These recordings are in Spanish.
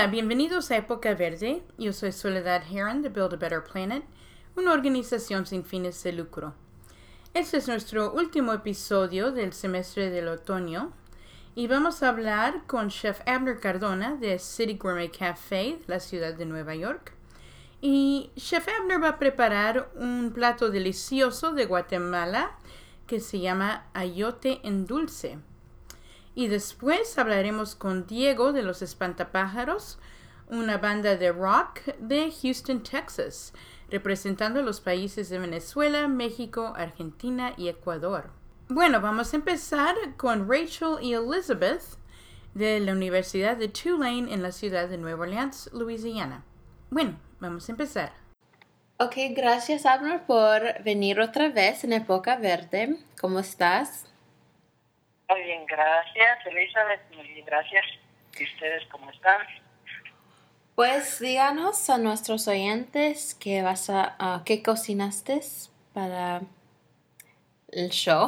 Hola, bienvenidos a Época Verde. Yo soy Soledad Heron de Build a Better Planet, una organización sin fines de lucro. Este es nuestro último episodio del semestre del otoño y vamos a hablar con Chef Abner Cardona de City Gourmet Café de la ciudad de Nueva York. Y Chef Abner va a preparar un plato delicioso de Guatemala que se llama ayote en dulce. Y después hablaremos con Diego de Los Espantapájaros, una banda de rock de Houston, Texas, representando los países de Venezuela, México, Argentina y Ecuador. Bueno, vamos a empezar con Rachel y Elizabeth de la Universidad de Tulane en la ciudad de Nueva Orleans, Louisiana. Bueno, vamos a empezar. Ok, gracias Abner por venir otra vez en Época Verde. ¿Cómo estás? Muy bien, gracias, Elizabeth. Muy bien, gracias. ¿Y ustedes cómo están? Pues díganos a nuestros oyentes qué qué cocinaste para el show.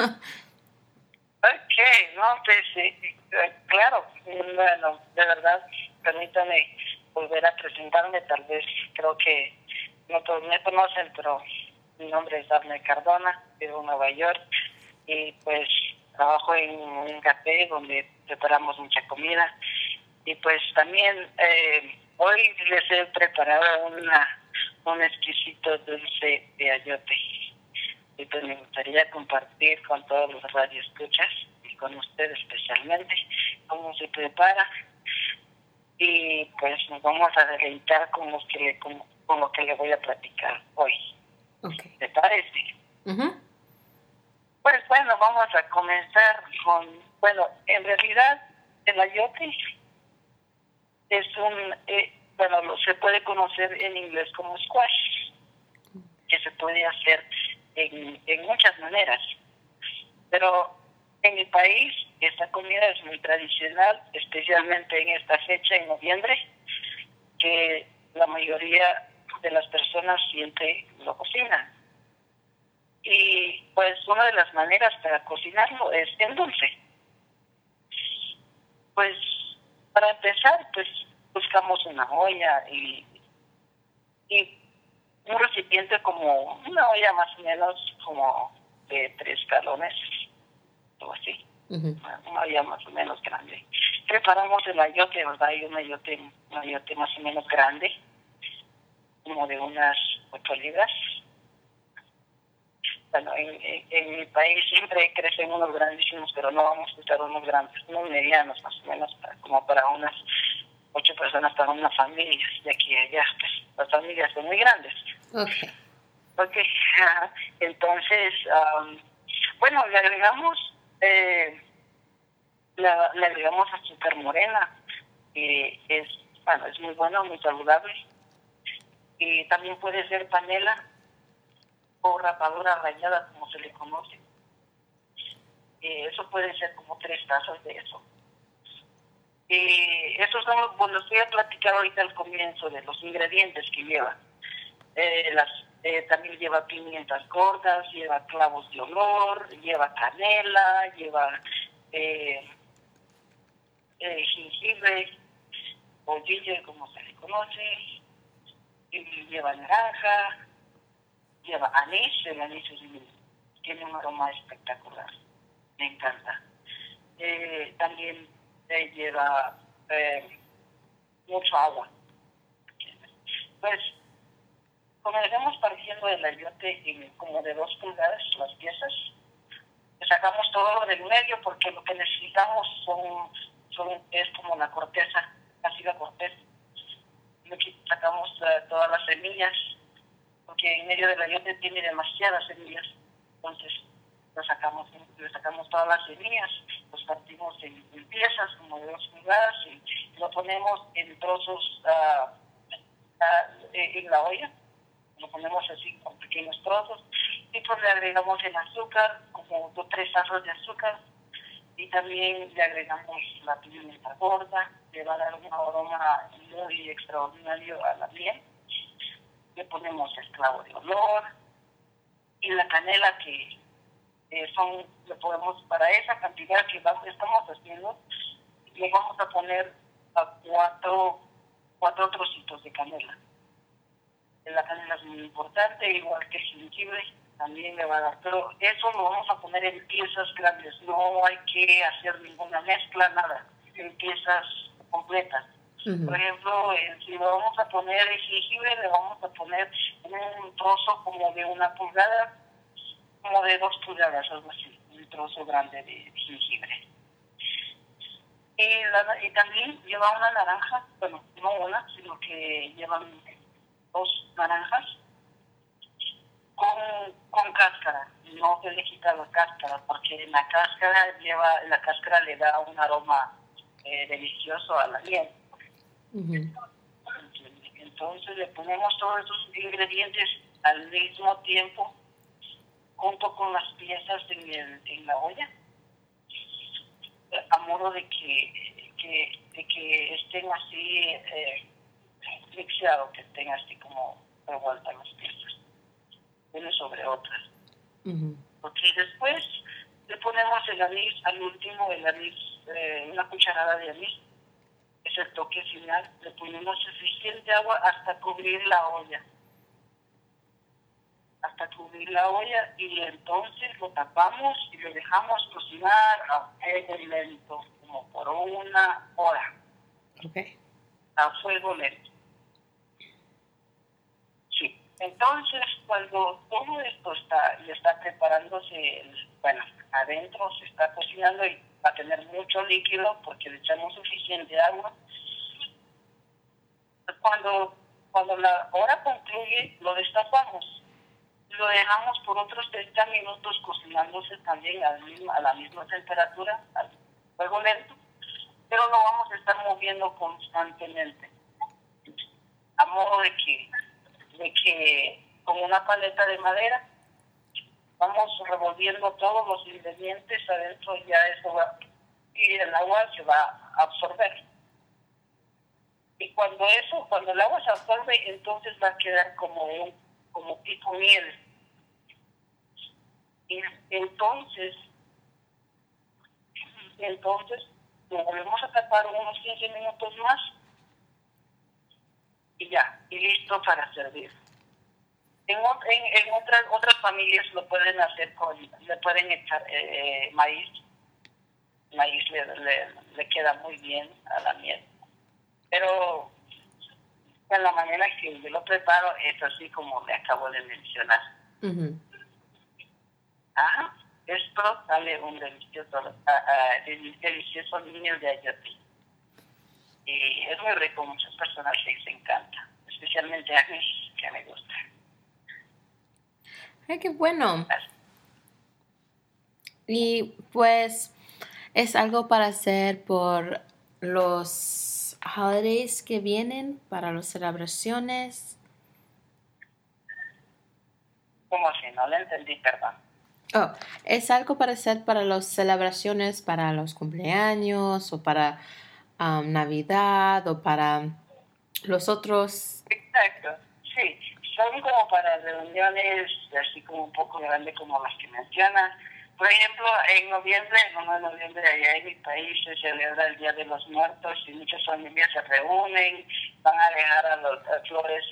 Ok, no, pues sí, claro. Bueno, de verdad, permítame volver a presentarme. Tal vez creo que no todos me conocen, pero mi nombre es Abner Cardona, vivo en Nueva York y pues trabajo en un café donde preparamos mucha comida. Y pues también hoy les he preparado un exquisito dulce de ayote. Y pues me gustaría compartir con todos los radioescuchas y con usted especialmente cómo se prepara. Y pues nos vamos a deleitar con lo que le voy a platicar hoy. Okay. ¿Te parece? Uh-huh. Pues bueno, vamos a comenzar con, en realidad el ayote es se puede conocer en inglés como squash, que se puede hacer en muchas maneras. Pero en mi país esta comida es muy tradicional, especialmente en esta fecha, en noviembre, que la mayoría de las personas siempre lo cocinan. Y pues una de las maneras para cocinarlo es en dulce. Pues para empezar, pues buscamos una olla y un recipiente como una olla más o menos como de 3 galones o así. Uh-huh. Una olla más o menos grande. Preparamos el ayote, ¿verdad? Hay un ayote más o menos grande, como de unas 8 libras. Bueno, en mi país siempre crecen unos grandísimos, pero no vamos a usar unos grandes, unos medianos más o menos, como para unas 8 personas, para una familia. Y aquí allá, pues las familias son muy grandes. Okay. Okay. Entonces, le agregamos azúcar morena, que es muy bueno, muy saludable. Y también puede ser panela o rapadura rallada, como se le conoce. Eso puede ser como 3 tazas de eso. Esos son los voy a platicar ahorita al comienzo de los ingredientes que lleva. También lleva pimientas gordas, lleva clavos de olor, lleva canela, lleva jengibre o ginger, como se le conoce, y lleva naranja, lleva anís. El anís tiene un aroma espectacular, me encanta. También lleva mucho agua. Pues comenzamos partiendo el ayote como de 2 pulgadas las piezas. Sacamos todo lo del medio porque lo que necesitamos es como la corteza, así la corteza. Y aquí sacamos todas las semillas, porque en medio del ayote tiene demasiadas semillas. Entonces le sacamos todas las semillas, los partimos en piezas como de 2 pulgadas y lo ponemos en trozos en la olla. Lo ponemos así con pequeños trozos y pues le agregamos el azúcar, como 2 o 3 tazas de azúcar, y también le agregamos la pimienta gorda, le va a dar un aroma muy extraordinario a la miel. Le ponemos el clavo de olor y la canela, que le podemos, para esa cantidad que estamos haciendo, le vamos a poner a cuatro trocitos de canela. La canela es muy importante, igual que el jengibre, también le va a dar, pero eso lo vamos a poner en piezas grandes, no hay que hacer ninguna mezcla, nada, en piezas completas. Por ejemplo, si lo vamos a poner el jengibre, le vamos a poner un trozo como de 1 pulgada, como de 2 pulgadas, algo así, un trozo grande de jengibre. Y también lleva una naranja, bueno, no una, sino que llevan 2 naranjas con cáscara. No se le quita la cáscara, porque la cáscara le da un aroma delicioso a la miel. Entonces le ponemos todos esos ingredientes al mismo tiempo, junto con las piezas en la olla, a modo de que estén así mixeados, que estén así como revueltas las piezas, una sobre otras. Porque después le ponemos el anís, al último el anís, una cucharada de anís, es el toque final. Le ponemos suficiente agua hasta cubrir la olla. Y entonces lo tapamos y lo dejamos cocinar a fuego lento, como por 1 hora. Okay. A fuego lento. Sí. Entonces, cuando todo esto está preparándose, adentro se está cocinando y va a tener mucho líquido porque le echamos suficiente agua. Cuando la hora concluye, lo destapamos. Lo dejamos por otros 30 minutos cocinándose también a la misma temperatura, al fuego lento, pero lo vamos a estar moviendo constantemente, a modo de que con una paleta de madera vamos revolviendo todos los ingredientes adentro, ya eso va, y el agua se va a absorber. Y cuando el agua se absorbe, entonces va a quedar como tipo miel. Y entonces lo volvemos a tapar unos 15 minutos más y ya, y listo para servir. En otras familias lo pueden hacer le pueden echar maíz. Maíz le queda muy bien a la miel. Pero de la manera que yo lo preparo es así como le acabo de mencionar. Esto sale un delicioso miel de ayote. Y es muy rico, muchas personas les encanta, especialmente a mí, que me gusta. Ay, qué bueno. Y pues es algo para hacer por los holidays que vienen, para las celebraciones. ¿Cómo así? No le entendí, perdón. Es algo para hacer para las celebraciones, para los cumpleaños o para Navidad o para los otros. Exacto, sí. Son como para reuniones así como un poco grandes como las que mencionas. Por ejemplo, en noviembre, el 1 de noviembre, allá en mi país se celebra el Día de los Muertos y muchas familias se reúnen, van a dejar las flores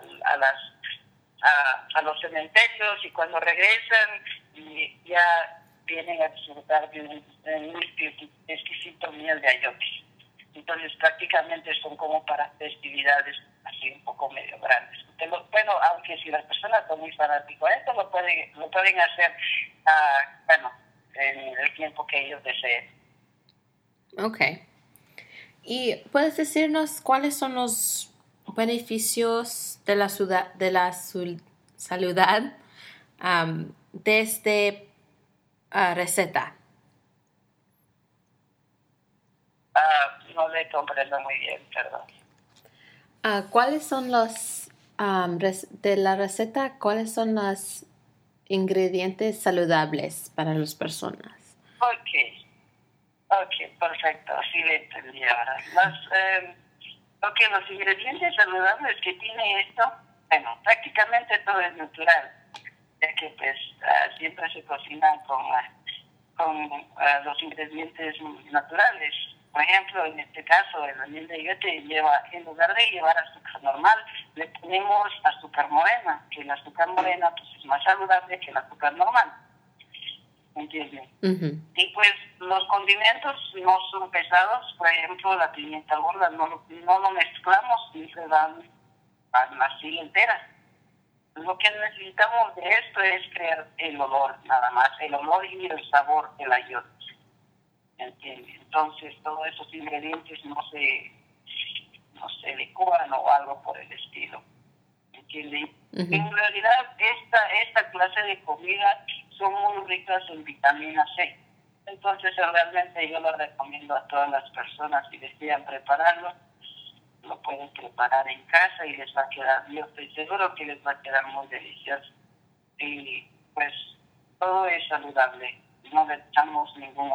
a los cementerios y cuando regresan ya vienen a disfrutar de un exquisito miel de ayote. Entonces prácticamente son como para festividades así un poco medio grandes. Bueno, aunque si las personas son muy fanáticas, esto lo pueden hacer en el tiempo que ellos deseen. Okay. ¿Y puedes decirnos cuáles son los beneficios de la salud de esta receta? No le comprendo muy bien, perdón. ¿Cuáles son los de la receta? ¿Cuáles son los ingredientes saludables para las personas? Ok, perfecto, así le entendí ahora. Los ingredientes saludables que tiene esto, prácticamente todo es natural, ya que pues siempre se cocina con los ingredientes naturales. Por ejemplo, en este caso, el miel de yote lleva, en lugar de llevar azúcar normal, le ponemos azúcar morena, que el azúcar morena pues, es más saludable que el azúcar normal. ¿Entiendes? Ujú. Y pues los condimentos no son pesados, por ejemplo, la pimienta gorda no lo mezclamos y se dan así enteras. Lo que necesitamos de esto es crear el olor, nada más, el olor y el sabor del ayote. ¿Entiendes? Entonces, todos esos ingredientes no se licúan o algo por el estilo. ¿Entiendes? Ujú. En realidad, esta clase de comida son muy ricas en vitamina C. Entonces, realmente yo lo recomiendo a todas las personas si desean prepararlo. Lo pueden preparar en casa y les va a quedar, yo estoy seguro que les va a quedar muy delicioso. Y pues todo es saludable, no le echamos ningún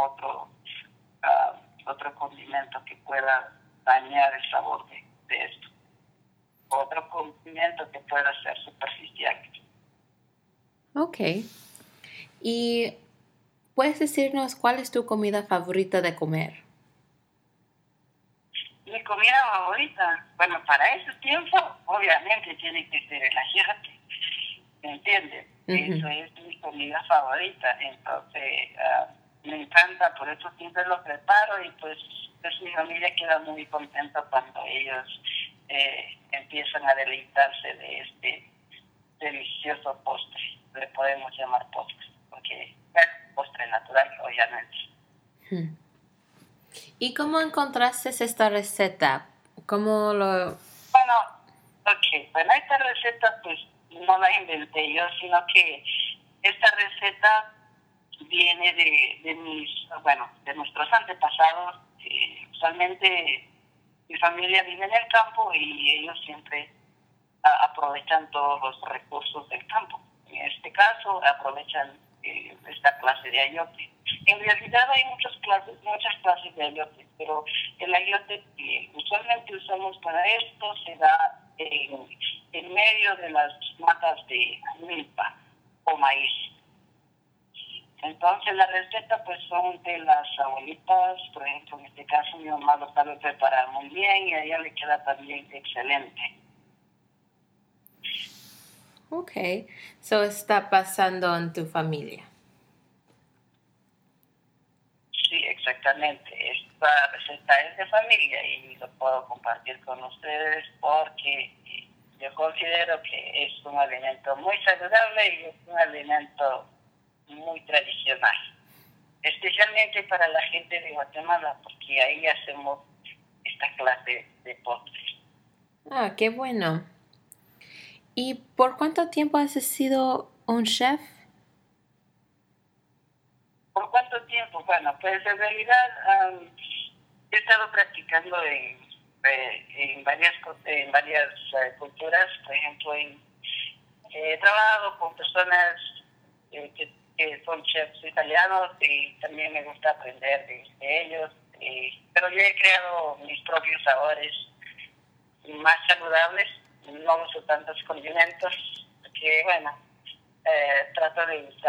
otro condimento que pueda dañar el sabor de esto. Otro condimento que pueda ser superficial. Ok. ¿Y puedes decirnos cuál es tu comida favorita de comer? Mi comida favorita, bueno, para ese tiempo, obviamente tiene que ser el ajiaco, ¿me entiendes? Ujú. Eso es mi comida favorita, entonces me encanta, por eso siempre lo preparo y pues mi familia queda muy contenta cuando ellos empiezan a deleitarse de este delicioso postre, le podemos llamar postre, porque es postre natural, obviamente. Hmm. ¿Y cómo encontraste esta receta? ¿Cómo lo...? Bueno, bueno, esta receta pues no la inventé yo, sino que esta receta viene de nuestros antepasados. Usualmente mi familia vive en el campo y ellos siempre aprovechan todos los recursos del campo. En este caso aprovechan esta clase de ayote. En realidad hay muchas clases de ayote, pero el ayote que usualmente usamos para esto se da en medio de las matas de milpa o maíz. Entonces la receta pues son de las abuelitas, por ejemplo en este caso mi mamá lo sabe preparar muy bien y a ella le queda también excelente. Ok. So está pasando en tu familia. Sí, exactamente. Esta receta es de familia y lo puedo compartir con ustedes porque yo considero que es un alimento muy saludable y es un alimento muy tradicional, especialmente para la gente de Guatemala, porque ahí hacemos esta clase de postres. Ah, qué bueno. ¿Y por cuánto tiempo has sido un chef? ¿Por cuánto tiempo? Bueno, pues en realidad he estado practicando en varias culturas. Por ejemplo, he trabajado con personas que son chefs italianos y también me gusta aprender de ellos. Pero yo he creado mis propios sabores más saludables, no uso tantos condimentos, porque bueno, trato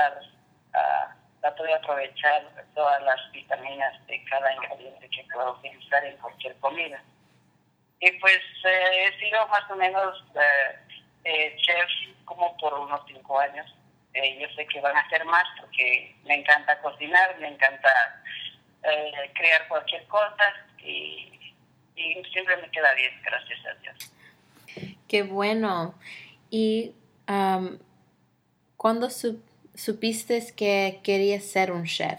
de aprovechar todas las vitaminas de cada ingrediente que puedo utilizar en cualquier comida. Y pues he sido más o menos chef como por unos 5 años. Yo sé que van a ser más porque me encanta cocinar, me encanta crear cualquier cosa y siempre me queda bien, gracias a Dios. Qué bueno. ¿Y cuándo supiste que querías ser un chef?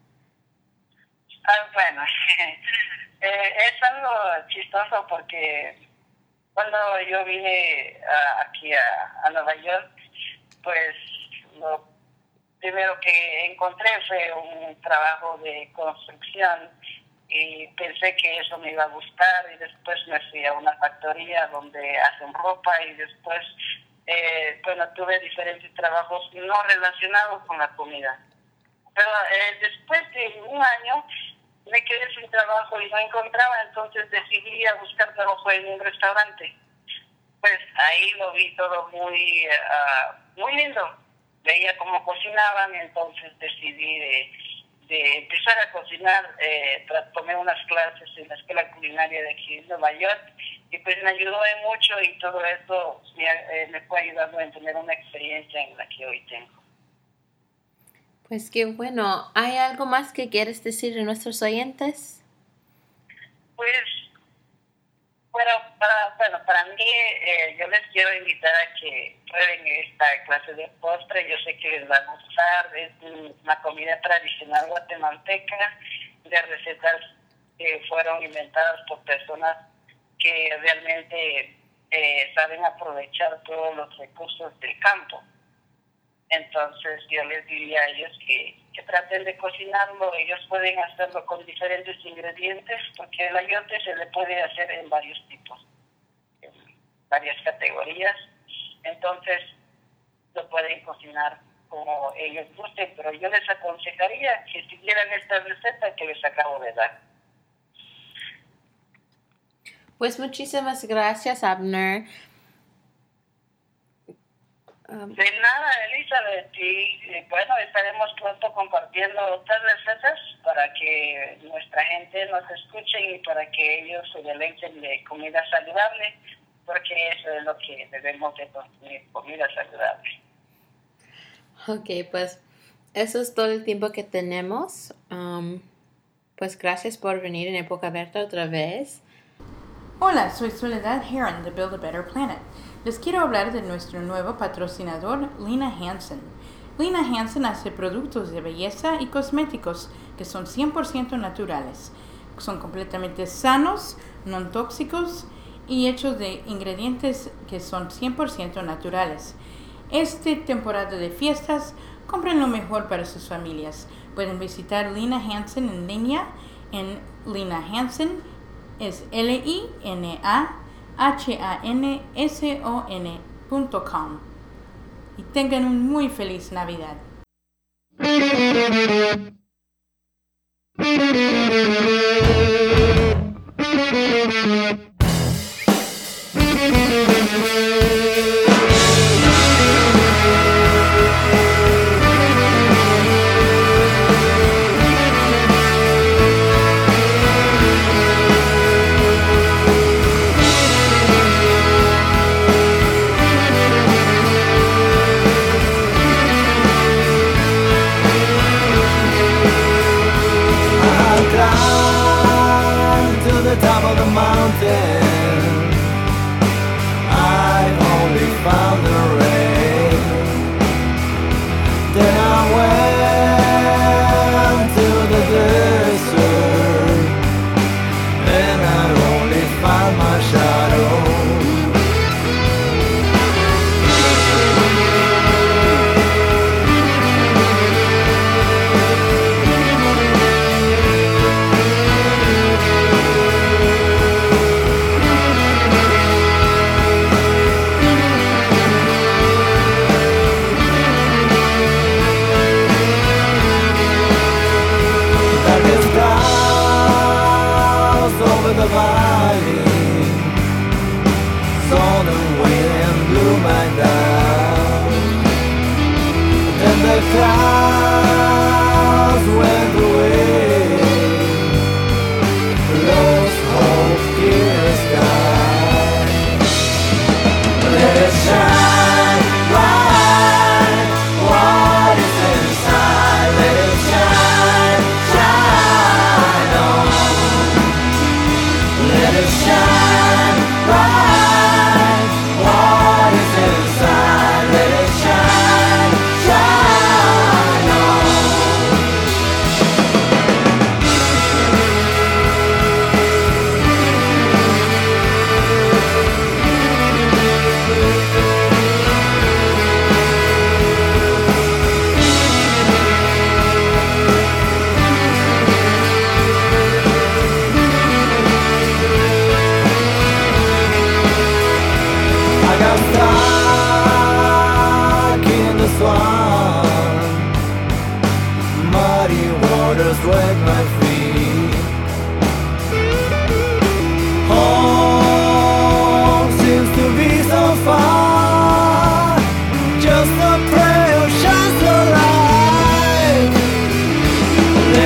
Bueno, es algo chistoso porque cuando yo vine aquí a Nueva York, pues lo primero que encontré fue un trabajo de construcción y pensé que eso me iba a gustar y después me fui a una factoría donde hacen ropa y después, bueno, tuve diferentes trabajos no relacionados con la comida. Pero después de un año me quedé sin trabajo y no encontraba, entonces decidí a buscar trabajo en un restaurante. Pues ahí lo vi todo muy lindo. Veía cómo cocinaban, entonces decidí de empezar a cocinar. Tomé unas clases en la escuela culinaria de aquí en Nueva York y pues me ayudó en mucho, y todo esto me fue ayudando a tener una experiencia en la que hoy tengo. Pues qué bueno. ¿Hay algo más que quieres decir a nuestros oyentes? Pues, bueno, para mí, yo les quiero invitar a que prueben esta clase de postre. Yo sé que les va a gustar. Es una comida tradicional guatemalteca, de recetas que fueron inventadas por personas que realmente saben aprovechar todos los recursos del campo. Entonces yo les diría a ellos que traten de cocinarlo. Ellos pueden hacerlo con diferentes ingredientes, porque el ayote se le puede hacer en varios tipos, en varias categorías. Entonces lo pueden cocinar como ellos gusten, pero yo les aconsejaría que siguieran esta receta que les acabo de dar. Pues muchísimas gracias, Abner. De nada, Elizabeth, y bueno, estaremos pronto compartiendo otras recetas para que nuestra gente nos escuche y para que ellos se deleiten de comida saludable, porque eso es lo que debemos de consumir, comida saludable. Ok, pues eso es todo el tiempo que tenemos. Pues gracias por venir en Época Abierta otra vez. Hola, soy Soledad Heron de Build a Better Planet. Les quiero hablar de nuestro nuevo patrocinador, Lena Hansen. Lena Hansen hace productos de belleza y cosméticos que son 100% naturales. Son completamente sanos, no tóxicos y hechos de ingredientes que son 100% naturales. Esta temporada de fiestas, compren lo mejor para sus familias. Pueden visitar Lena Hansen en línea en Lena Hansen, es LINAHANSON.com. Y tengan un muy feliz Navidad. Top of the mountain, I only found the rain. Then I went to the desert, and I only found my shadow. Over the valley, saw the wind blew my down. Then the clouds went away, lost hope in the sky. Let it shine bright, what is inside? Let it shine, shine on. Let it shine bright, what is inside? Let it shine, shine on. I got stuck in the swamp, muddy waters wet my feet. Home seems to be so far, just a prayer shines the light.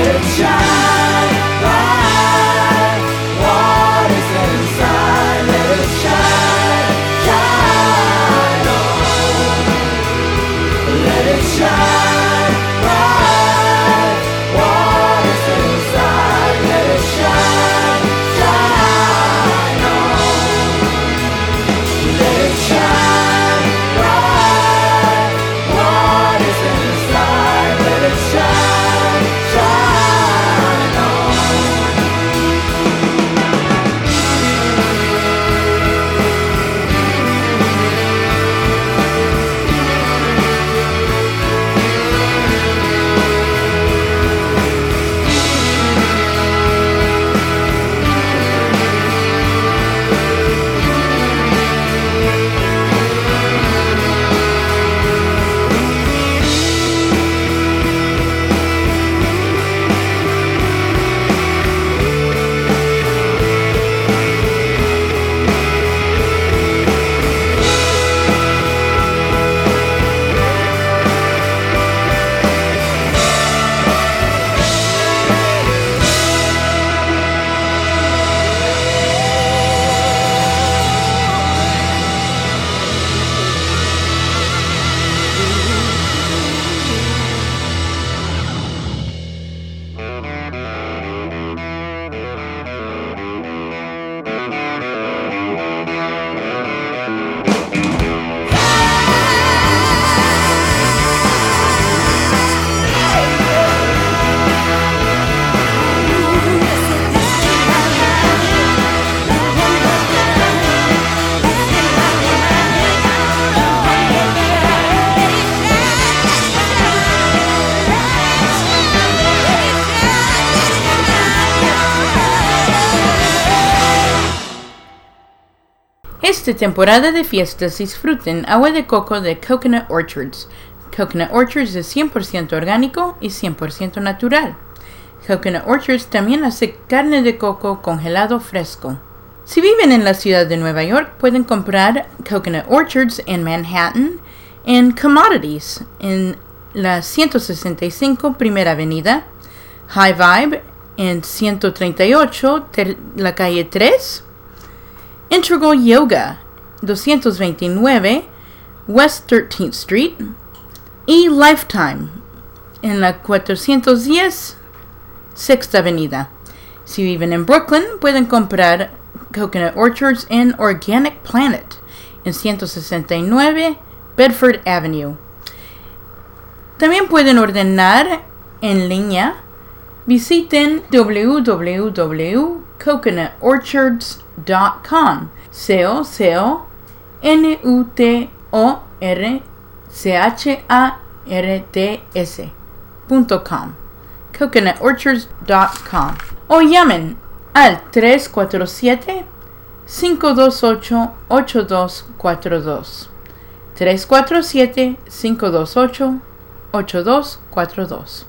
esta temporada de fiestas disfruten agua de coco de Coconut Orchards. Coconut Orchards es 100% orgánico y 100% natural. Coconut Orchards también hace carne de coco congelado fresco. Si viven en la ciudad de Nueva York, pueden comprar Coconut Orchards en Manhattan, en Commodities, en la 165 Primera Avenida, High Vibe, en 138 la calle 3, Integral Yoga, 229 West 13th Street, y Lifetime, en la 410 Sixth Avenida. Si viven en Brooklyn, pueden comprar Coconut Orchards en Organic Planet, en 169 Bedford Avenue. También pueden ordenar en línea. Visiten www.coconutorchards.com. COCONUTORCHARDS.com. coconutorchards.com. O llamen al 347-528-8242. 347-528-8242.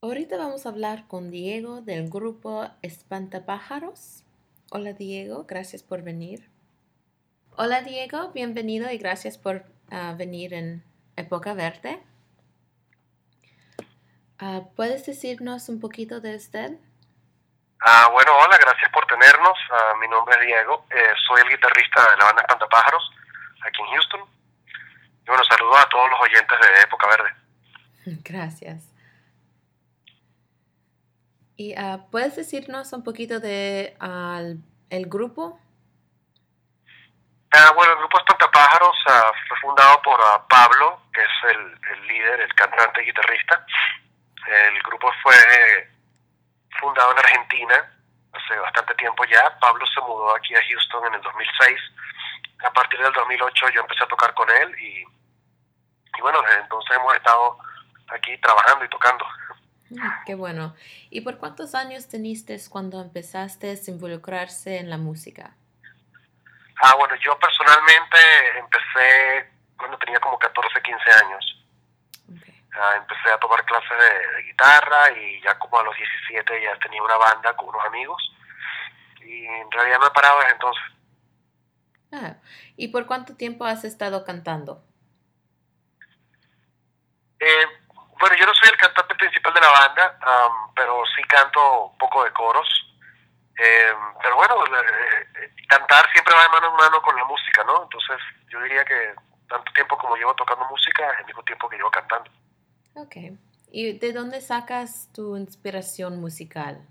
Ahorita vamos a hablar con Diego del grupo Espantapájaros. Hola Diego, gracias por venir. Hola Diego, bienvenido y gracias por venir en Época Verde. ¿Puedes decirnos un poquito de usted? Bueno, hola, gracias por tenernos. Mi nombre es Diego, soy el guitarrista de la banda Espantapájaros aquí en Houston. Y bueno, saludos a todos los oyentes de Época Verde. Gracias. ¿Y puedes decirnos un poquito de el grupo? Bueno, el grupo Espantapájaros fue fundado por Pablo, que es el líder, el cantante y guitarrista. El grupo fue fundado en Argentina hace bastante tiempo ya. Pablo se mudó aquí a Houston en el 2006. A partir del 2008 yo empecé a tocar con él y bueno, desde entonces hemos estado aquí trabajando y tocando. Qué bueno. ¿Y por cuántos años teniste cuando empezaste a involucrarse en la música? Bueno, yo personalmente empecé cuando tenía como 14, 15 años. Okay. Empecé a tomar clases de guitarra y ya como a los 17 ya tenía una banda con unos amigos. Y en realidad no he parado desde entonces. ¿Y por cuánto tiempo has estado cantando? Bueno, yo no soy el cantante principal de la banda, pero sí canto un poco de coros. Pero bueno, cantar siempre va de mano en mano con la música, ¿no? Entonces yo diría que tanto tiempo como llevo tocando música es el mismo tiempo que llevo cantando. Ok. ¿Y de dónde sacas tu inspiración musical?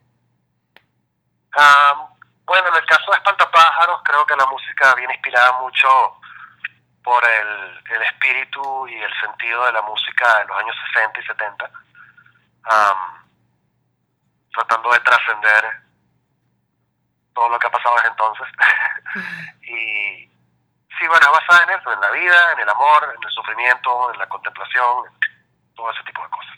Bueno, en el caso de Espantapájaros creo que la música viene inspirada mucho por el espíritu y el sentido de la música de los años 60 y 70, tratando de trascender todo lo que ha pasado desde entonces. Y sí, bueno, es basada en eso, en la vida, en el amor, en el sufrimiento, en la contemplación, en todo ese tipo de cosas.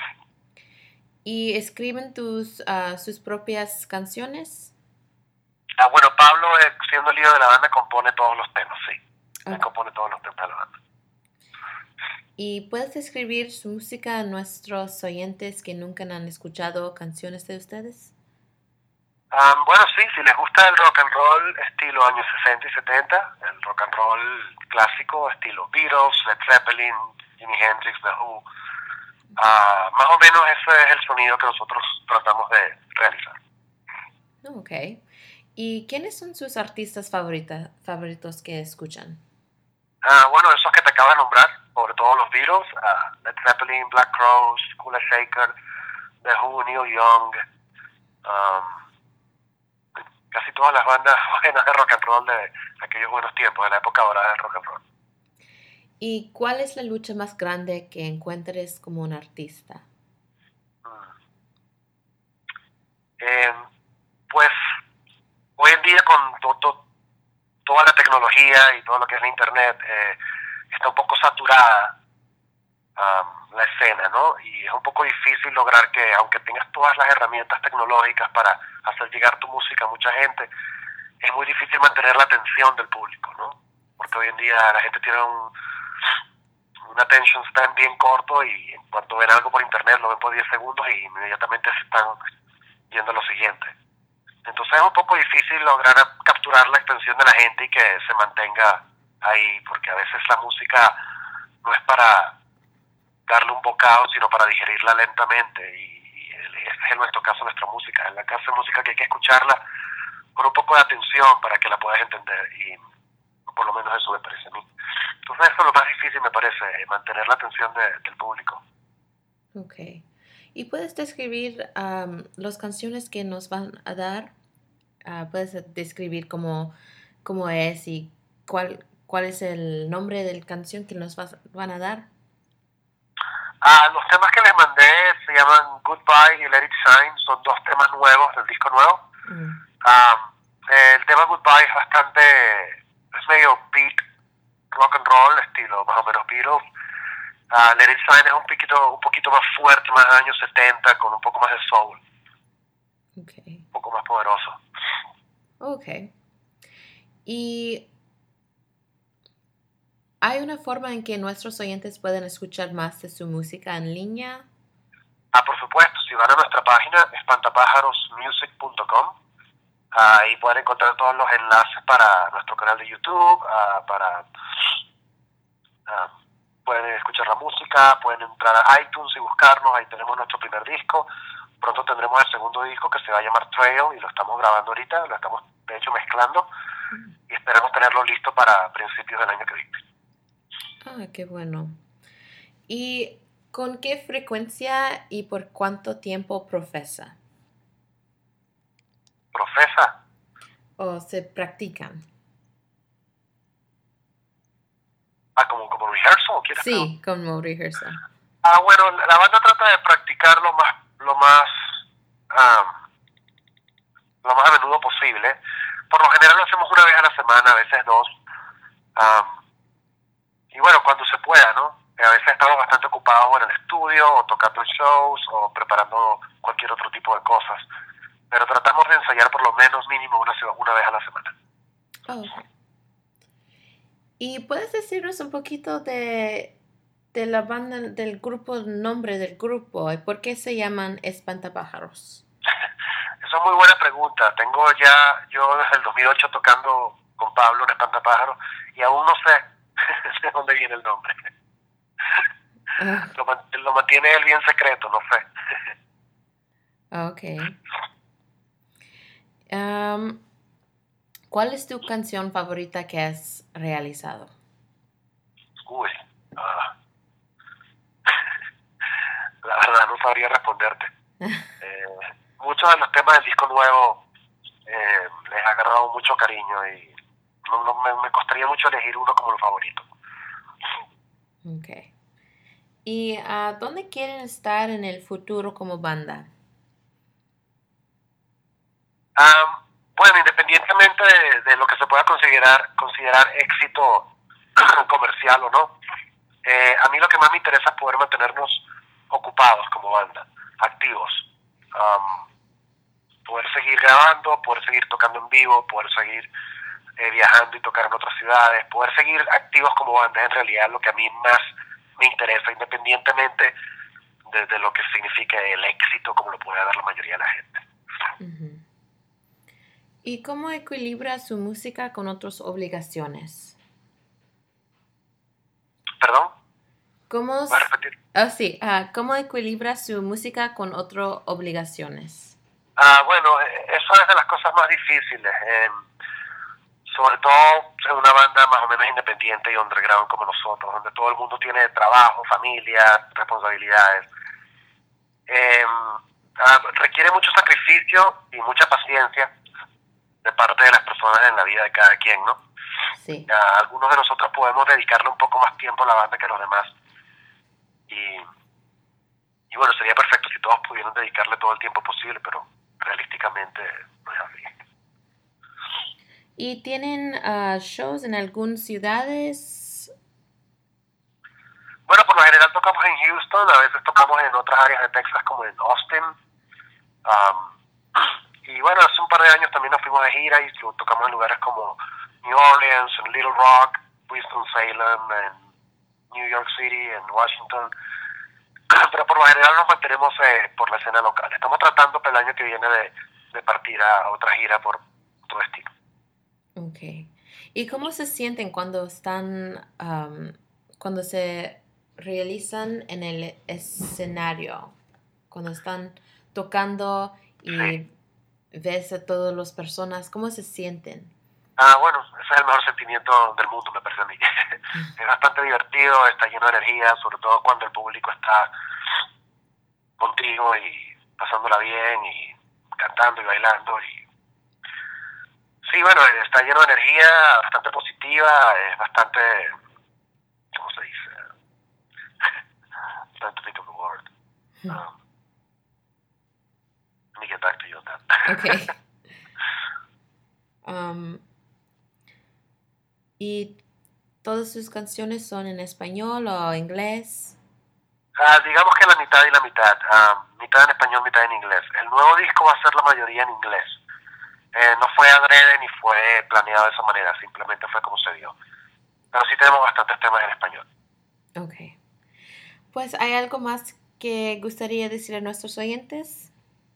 ¿Y escriben sus propias canciones? Bueno, Pablo, siendo el líder de la banda, compone todos los temas, sí. Él compone todos los temas de la banda. ¿Y puedes describir su música a nuestros oyentes que nunca han escuchado canciones de ustedes? Bueno, sí, si les gusta el rock and roll estilo años 60 y 70, el rock and roll clásico estilo Beatles, Led Zeppelin, Jimi Hendrix, The Who, más o menos ese es el sonido que nosotros tratamos de realizar. Ok. ¿Y quiénes son sus artistas favoritos que escuchan? Bueno, esos que te acabo de nombrar, sobre todo los Beatles, Led Zeppelin, Black Crowes, Kula Shaker, The Who, Neil Young, casi todas las bandas buenas de rock and roll de aquellos buenos tiempos, de la época dorada del rock and roll. ¿Y cuál es la lucha más grande que encuentres como un artista? Pues hoy en día con toda la tecnología y todo lo que es la internet, está un poco saturada la escena, ¿no? Y es un poco difícil lograr que, aunque tengas todas las herramientas tecnológicas para hacer llegar tu música a mucha gente, es muy difícil mantener la atención del público, ¿no? Porque hoy en día la gente tiene un attention span bien corto y en cuanto ven algo por internet lo ven por 10 segundos y inmediatamente se están yendo a lo siguiente. Entonces es un poco difícil lograr capturar la atención de la gente y que se mantenga ahí, porque a veces la música no es para darle un bocado, sino para digerirla lentamente, y ese es en nuestro caso nuestra música. En la clase de música que hay que escucharla con un poco de atención para que la puedas entender, y por lo menos eso me parece a mí. Entonces eso es lo más difícil, me parece, mantener la atención del público. Ok. ¿Y puedes describir las canciones que nos van a dar? ¿Puedes describir cómo es y cuál es el nombre de la canción que nos van a dar? Los temas que les mandé se llaman Goodbye y Let It Shine, son dos temas nuevos del disco nuevo. El tema Goodbye es medio beat, rock and roll, estilo más o menos Beatles. Let It Shine es un poquito más fuerte, más años 70, con un poco más de soul. Okay. Un poco más poderoso. Ok. ¿Y hay una forma en que nuestros oyentes pueden escuchar más de su música en línea? Por supuesto, si van a nuestra página, espantapájarosmusic.com, ahí pueden encontrar todos los enlaces para nuestro canal de YouTube, pueden escuchar la música, pueden entrar a iTunes y buscarnos, ahí tenemos nuestro primer disco. Pronto tendremos el segundo disco que se va a llamar Trail y lo estamos grabando ahorita, lo estamos de hecho mezclando y esperamos tenerlo listo para principios del año que viene. Qué bueno. ¿Y con qué frecuencia y por cuánto tiempo profesa? ¿Profesa? ¿O se practican? ¿Como rehearsal? ¿Quieres Sí, como rehearsal. Bueno, la banda trata de practicar lo más a menudo posible. Por lo general lo hacemos una vez a la semana, a veces dos. Y bueno, cuando se pueda, ¿no? A veces estamos bastante ocupados en el estudio, o tocando en shows, o preparando cualquier otro tipo de cosas. Pero tratamos de ensayar por lo menos mínimo una vez a la semana. Okay. ¿Y puedes decirnos un poquito de la banda, del grupo, el nombre del grupo, y por qué se llaman Espantapájaros? Esa es muy buena pregunta. Tengo yo desde el 2008 tocando con Pablo en Espantapájaros y aún no sé de dónde viene el nombre. Lo mantiene él bien secreto, no sé. Ok. ¿Cuál es tu canción favorita que has realizado? Uy, la verdad no sabría responderte. Muchos de los temas del disco nuevo les ha agarrado mucho cariño y me costaría mucho elegir uno como el favorito. Ok. ¿Y dónde quieren estar en el futuro como banda? Bueno, independientemente de lo que se pueda considerar éxito comercial o no, a mí lo que más me interesa es poder mantenernos ocupados como banda, activos, poder seguir grabando, poder seguir tocando en vivo, poder seguir viajando y tocar en otras ciudades, poder seguir activos como banda es en realidad lo que a mí más me interesa, independientemente de lo que signifique el éxito como lo puede dar la mayoría de la gente. Uh-huh. ¿Y cómo equilibra su música con otras obligaciones? ¿Perdón? ¿Cómo? ¿Vas a repetir? Sí. ¿Cómo equilibra su música con otras obligaciones? Bueno, eso es de las cosas más difíciles. Sobre todo en una banda más o menos independiente y underground como nosotros, donde todo el mundo tiene trabajo, familia, responsabilidades. Requiere mucho sacrificio y mucha paciencia de parte de las personas en la vida de cada quien, ¿no? Sí. Algunos de nosotros podemos dedicarle un poco más tiempo a la banda que los demás. Y bueno, sería perfecto si todos pudieran dedicarle todo el tiempo posible, pero realísticamente no es así. ¿Y tienen shows en algunas ciudades? Bueno, por lo general tocamos en Houston, a veces tocamos en otras áreas de Texas como en Austin. Y bueno, hace un par de años también nos fuimos de gira y tocamos en lugares como New Orleans, en Little Rock, Winston-Salem, en New York City, en Washington. Pero por lo general nos mantenemos por la escena local. Estamos tratando para el año que viene de partir a otra gira por otro destino. Okay. ¿Y cómo se sienten cuando están, cuando se realizan en el escenario? Cuando están tocando y ves a todas las personas, ¿cómo se sienten? Bueno, ese es el mejor sentimiento del mundo, me parece a mí. Es bastante divertido, está lleno de energía, sobre todo cuando el público está contigo y pasándola bien y cantando y bailando. Y sí, bueno, está lleno de energía, bastante positiva, es bastante, ¿cómo se dice? Trying to think of the word. Let me get back to you on that. Okay. ¿Y todas sus canciones son en español o inglés? Digamos que la mitad y la mitad. Mitad en español, mitad en inglés. El nuevo disco va a ser la mayoría en inglés. No fue adrede ni fue planeado de esa manera, simplemente fue como se dio. Pero sí tenemos bastantes temas en español. Okay. Pues, ¿hay algo más que gustaría decir a nuestros oyentes?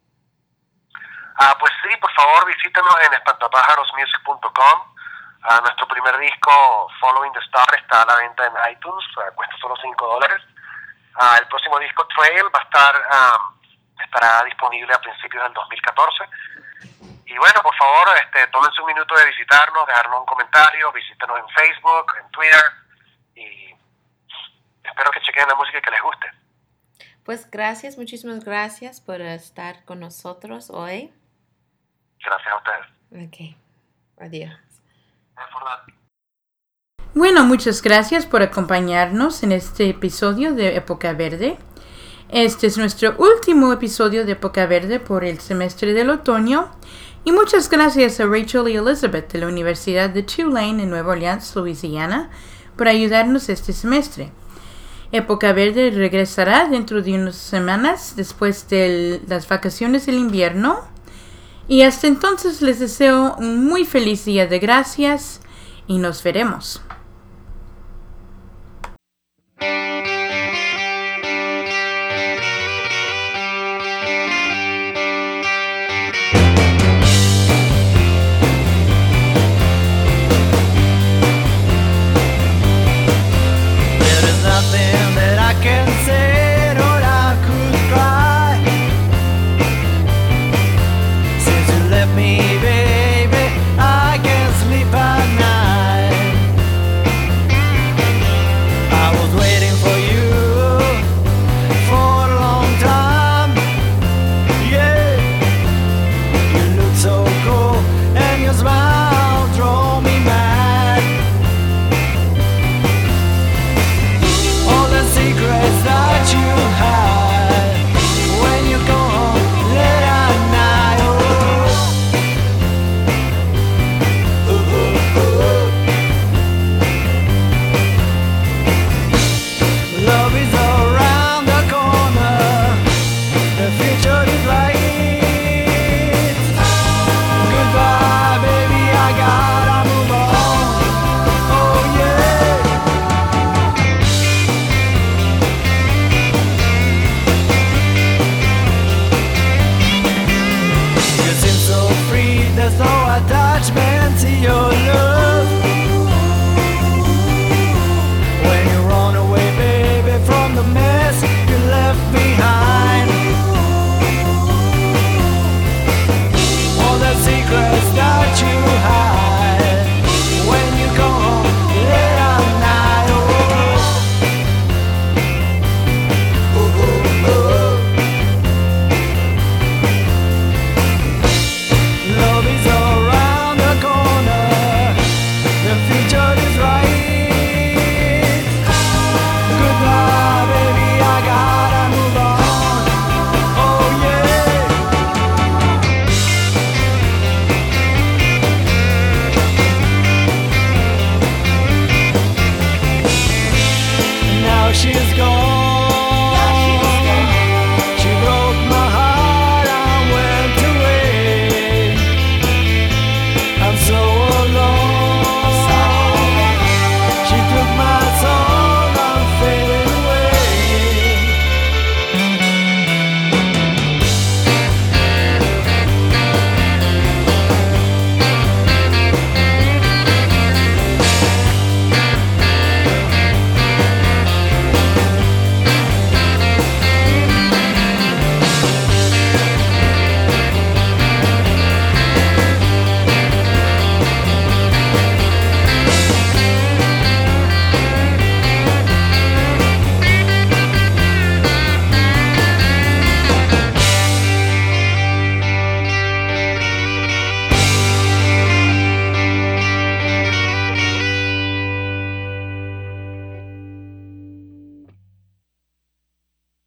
Pues sí, por favor visítenos en espantapájarosmusic.com. Nuestro primer disco, Following the Star, está a la venta en iTunes, cuesta solo $5. El próximo disco, Trail, va a estará disponible a principios del 2014. Y bueno, por favor, tómense un minuto de visitarnos, dejarnos un comentario, visítenos en Facebook, en Twitter, y espero que chequen la música y que les guste. Pues gracias, muchísimas gracias por estar con nosotros hoy. Gracias a ustedes. Ok, adiós. Bueno, muchas gracias por acompañarnos en este episodio de Época Verde. Este es nuestro último episodio de Época Verde por el semestre del otoño. Y muchas gracias a Rachel y Elizabeth de la Universidad de Tulane en Nueva Orleans, Luisiana, por ayudarnos este semestre. Época Verde regresará dentro de unas semanas después de las vacaciones del invierno. Y hasta entonces les deseo un muy feliz Día de Gracias y nos veremos.